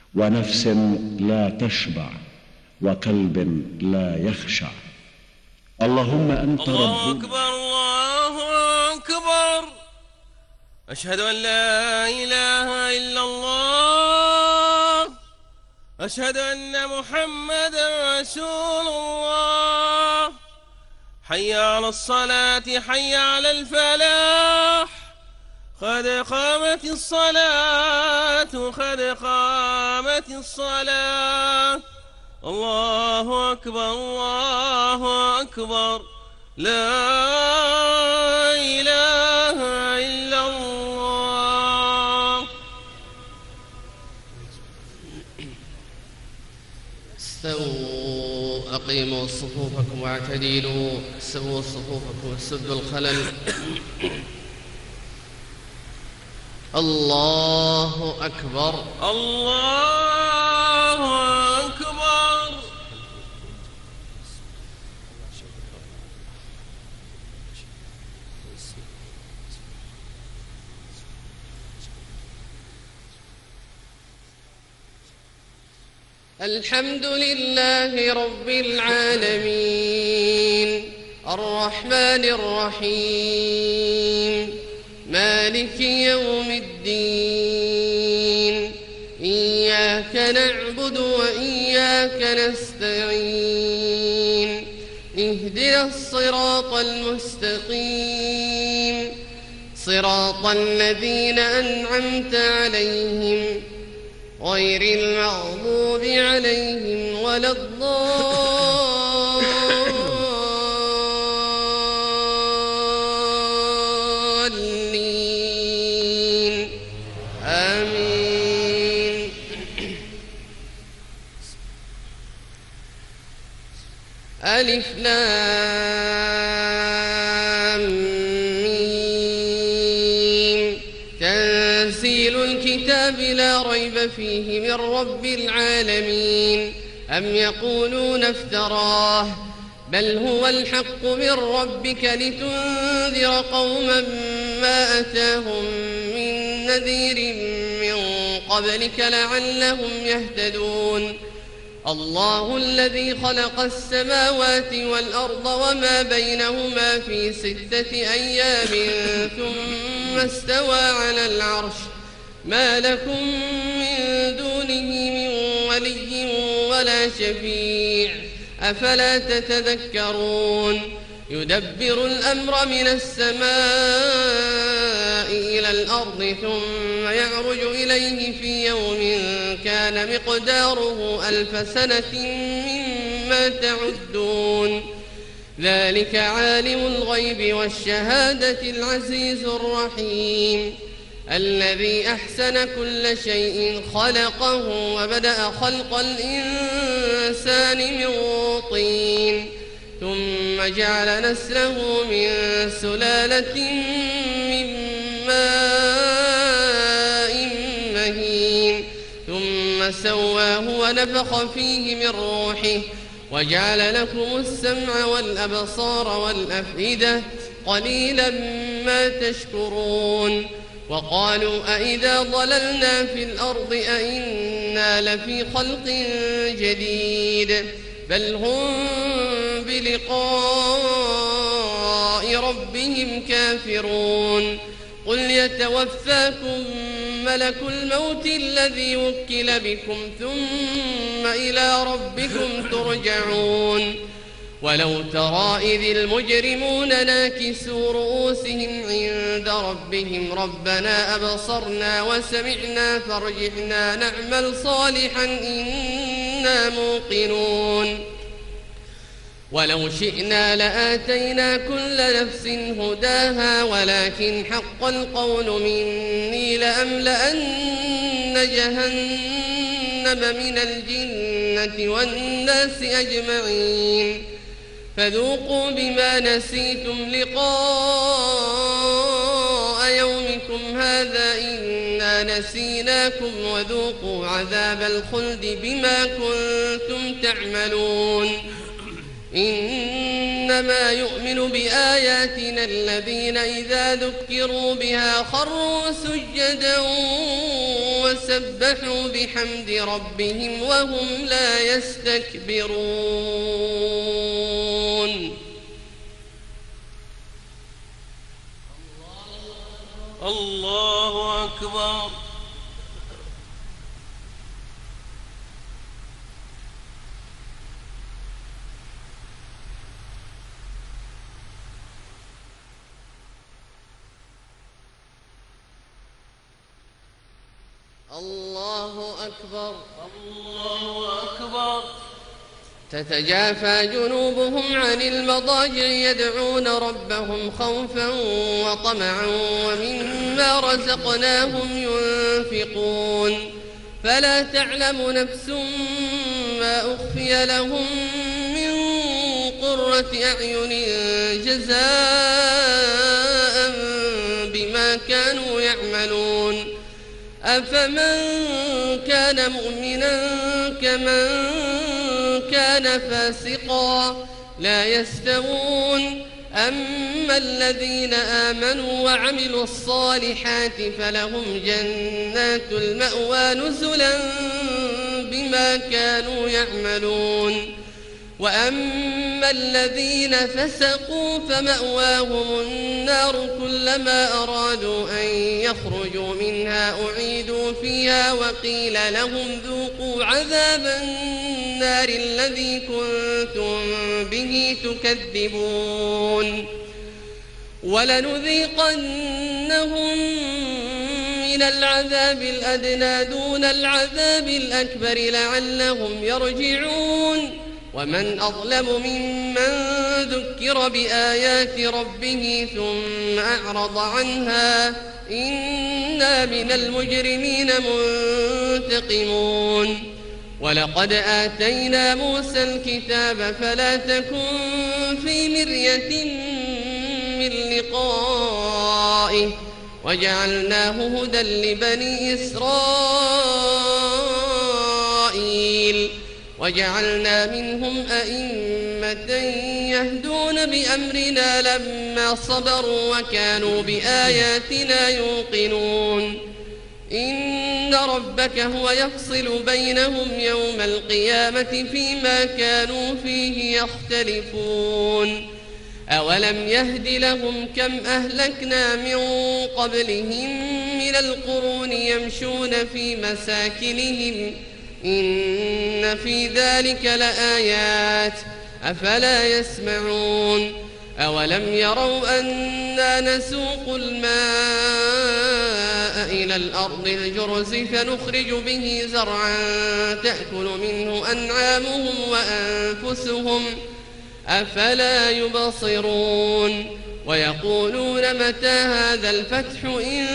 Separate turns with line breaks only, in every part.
ونفس لا تشبع وقلب لا يخشع. اللهم أنت
الله
ربنا.
أكبر الله أكبر. أشهد أن لا إله إلا الله. أشهد أن محمدا رسول الله. حي على الصلاة حي على الفلاح. قد قامت الصلاة قد قامت الصلاة. الله أكبر الله أكبر. لا إله إلا الله.
استووا أقيموا صفوفكم واعتدلوا. سووا صفوفكم وسدوا الخلل. الله أكبر
الله أكبر.
الحمد لله رب العالمين الرحمن الرحيم مالك يوم الدين. إياك نعبد وإياك نستعين. اهدنا الصراط المستقيم صراط الذين أنعمت عليهم غير المغضوب عليهم ولا الضالين. آمين. ألف لام ميم. تنزيل الكتاب لا ريب فيه من رب العالمين. أم يقولون افتراه بل هو الحق من ربك لتنذر قوما ما أتاهم من نذير من قبلك لعلهم يهتدون. الله الذي خلق السماوات والأرض وما بينهما في 6 أيام ثم استوى على العرش. ما لكم من دونه من ولي ولا شفيع أفلا تتذكرون. يدبر الأمر من السماء إلى الأرض ثم يعرج إليه في يوم كان مقداره 1000 سنة مما تعدون. ذلك عالم الغيب والشهادة العزيز الرحيم الذي أحسن كل شيء خلقه وبدأ خلق الإنسان من طين ثم جعل نسله من سلالة من ماء مهين ثم سواه ونفخ فيه من روحه وجعل لكم السمع والأبصار والأفئدة قليلا ما تشكرون. وقالوا أئذا ضللنا في الأرض أئنا لفي خلق جديد بل هم بلقاء ربهم كافرون. قل يتوفاكم ملك الموت الذي وكل بكم ثم إلى ربكم ترجعون. ولو ترى إذ المجرمون ناكسوا رؤوسهم عند ربهم ربنا أبصرنا وسمعنا فارجعنا نعمل صالحا إنا موقنون. ولو شئنا لآتينا كل نفس هداها ولكن حق القول مني لأملأن جهنم من الجنة والناس أجمعين. فذوقوا بما نسيتم لقاء يومكم هذا إنا نسيناكم وذوقوا عذاب الخلد بما كنتم تعملون. إنما يؤمن بآياتنا الذين إذا ذكروا بها خروا سجدا وسبحوا بحمد ربهم وهم لا يستكبرون.
الله أكبر.
الله أكبر.
الله أكبر.
تتجافى جنوبهم عن المضاجع يدعون ربهم خوفا وطمعا ومما رزقناهم ينفقون فلا تعلم نفس ما أخفي لهم من قرة أعين جزاء بما كانوا يعملون. أفمن كان مؤمنا كمن كان فاسقا لا يستوون. أما الذين آمنوا وعملوا الصالحات فلهم جنات المأوى نزلا بما كانوا يعملون. وأما الذين فسقوا فمأواهم النار كلما أرادوا أن يخرجوا منها أعيدوا فيها وقيل لهم ذوقوا عذاب النار الذي كنتم به تكذبون. ولنذيقنهم من العذاب الأدنى دون العذاب الأكبر لعلهم يرجعون. ومن أظلم ممن ذكر بآيات ربه ثم أعرض عنها إنا من المجرمين منتقمون. ولقد آتينا موسى الكتاب فلا تكن في مرية من لقائه وجعلناه هدى لبني إسرائيل وجعلنا منهم أئمة يهدون بأمرنا لما صبروا وكانوا بآياتنا يوقنون. إن ربك هو يفصل بينهم يوم القيامة فيما كانوا فيه يختلفون. أولم يهد لهم كم أهلكنا من قبلهم من القرون يمشون في مساكنهم إن في ذلك لآيات أفلا يسمعون. أولم يروا أنا نسوق الماء إلى الأرض الجرز فنخرج به زرعا تأكل منه أنعامهم وأنفسهم أفلا يبصرون. ويقولون متى هذا الفتح إن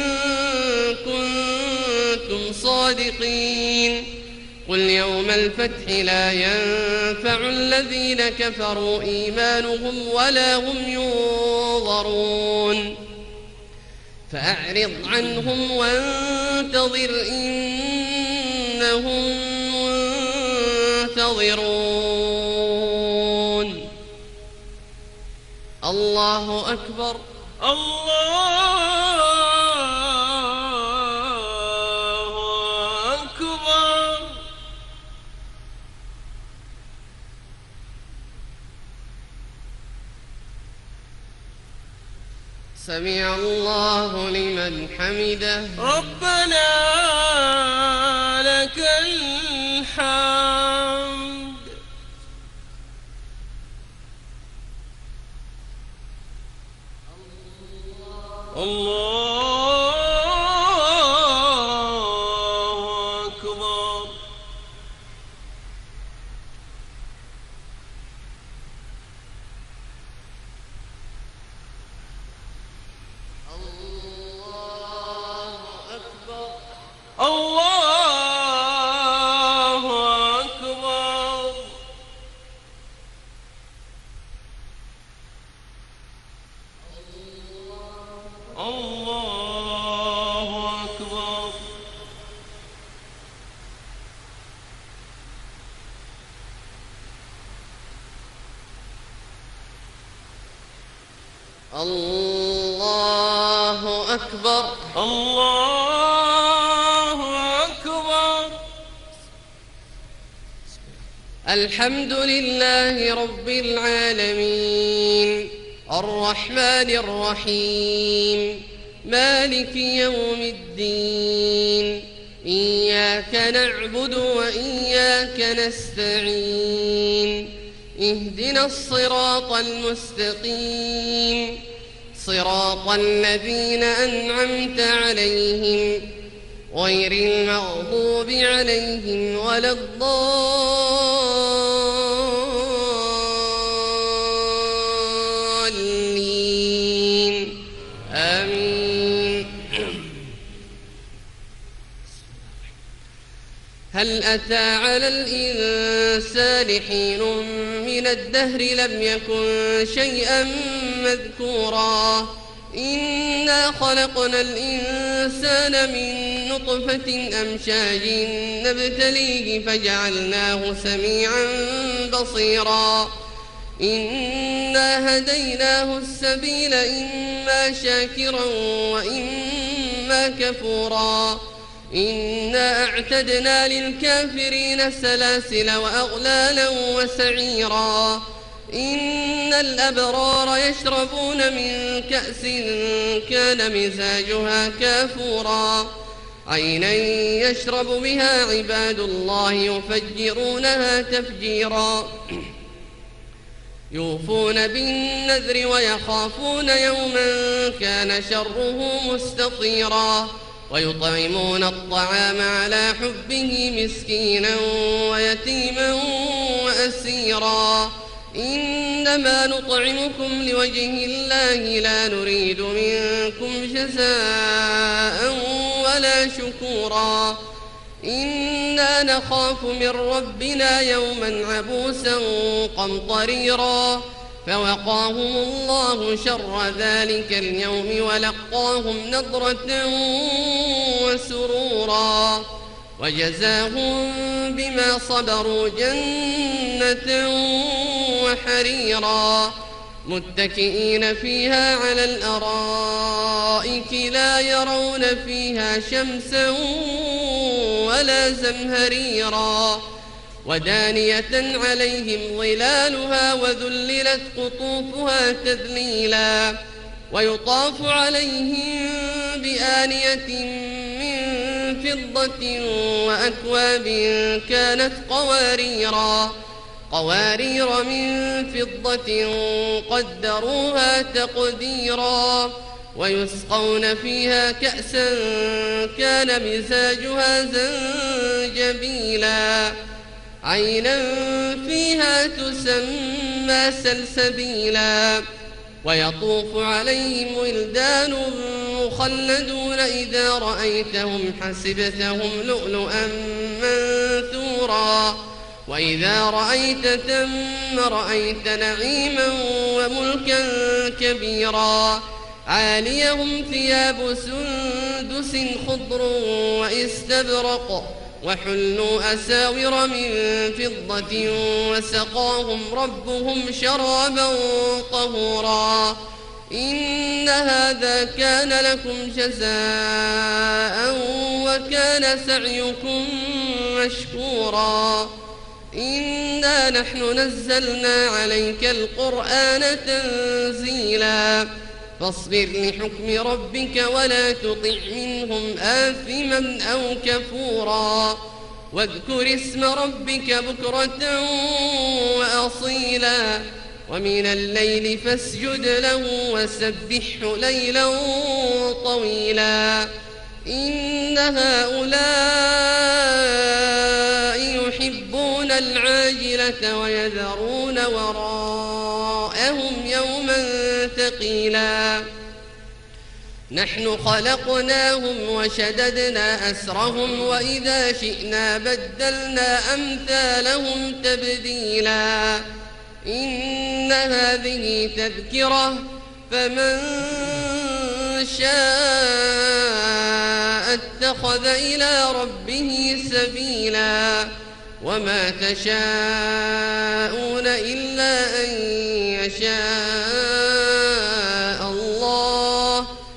كنتم صادقين. قل يوم الفتح لا ينفع الذين كفروا إيمانهم ولا هم ينظرون. فأعرض عنهم وانتظر إنهم منتظرون. الله أكبر.
الله أكبر.
سمع الله لمن حمده.
ربنا لك الحمد. الله أكبر. الله أكبر. الله أكبر.
الله أكبر.
الله
الحمد لله رب العالمين الرحمن الرحيم مالك يوم الدين إياك نعبد وإياك نستعين اهدنا الصراط المستقيم صراط الذين أنعمت عليهم غير المغضوب عليهم ولا الضالين آمين. هل أتى على الإنسان حين من الدهر لم يكن شيئا مذكورا إنا خلقنا الإنسان من نطفة أمشاج نبتليه فجعلناه سميعا بصيرا إنا هديناه السبيل إما شاكرا وإما كفورا إنا أعتدنا للكافرين سلاسل وأغلالا وسعيرا إن الأبرار يشربون من كأس كان مزاجها كافورا عينا يشرب بها عباد الله يفجرونها تفجيرا يوفون بالنذر ويخافون يوما كان شره مستطيرا ويطعمون الطعام على حبه مسكينا ويتيما وأسيرا إنما نطعمكم لوجه الله لا نريد منكم جزاء ولا شكورا إنا نخاف من ربنا يوما عبوسا قمطريرا فوقاهم الله شر ذلك اليوم ولقاهم نضرة وسرورا وجزاهم بما صبروا جنة وحريرا متكئين فيها على الأرائك لا يرون فيها شمسا ولا زمهريرا ودانية عليهم ظلالها وذللت قطوفها تذليلا ويطاف عليهم بآنية من فضة وأكواب كانت قوارير من فضة قدروها تقديرا ويسقون فيها كأسا كان مزاجها زنجبيلا عينا فيها تسمى سلسبيلا ويطوف عليهم ولدان مخلدون إذا رأيتهم حسبتهم لؤلؤا منثورا وإذا رأيت ثم رأيت نعيما وملكا كبيرا عاليهم ثياب سندس خضر وإستبرق وحلوا أساور من فضة وسقاهم ربهم شرابا طهورا إن هذا كان لكم جزاء وكان سعيكم مشكورا إنا نحن نزلنا عليك القرآن تنزيلا فاصبر لحكم ربك ولا تطع منهم آثما أو كفورا واذكر اسم ربك بكرة وأصيلا ومن الليل فاسجد له وسبحه ليلا طويلا إن هؤلاء يحبون العاجلة ويذرون وراءهم يوما ثقيلا نحن خلقناهم وشددنا أسرهم وإذا شئنا بدلنا أمثالهم تبديلا إن هذه تذكرة فمن شاء اتخذ إلى ربه سبيلا وما تشاءون إلا أن يشاء الله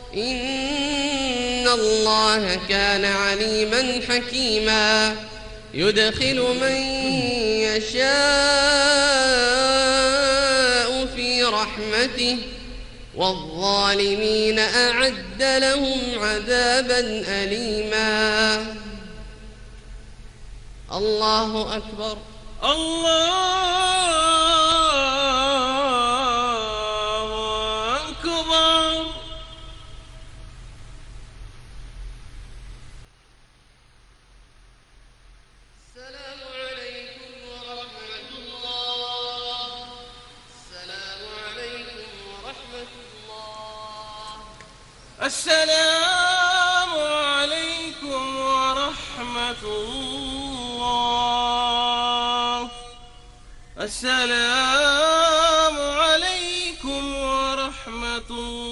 إن الله كان عليما حكيما يدخل من يشاء في رحمته والظالمين أعد لهم عذابا أليما. الله أكبر.
الله أكبر.
السلام عليكم ورحمة الله. السلام عليكم ورحمة الله.
السلام عليكم ورحمة الله. السلام عليكم ورحمة الله.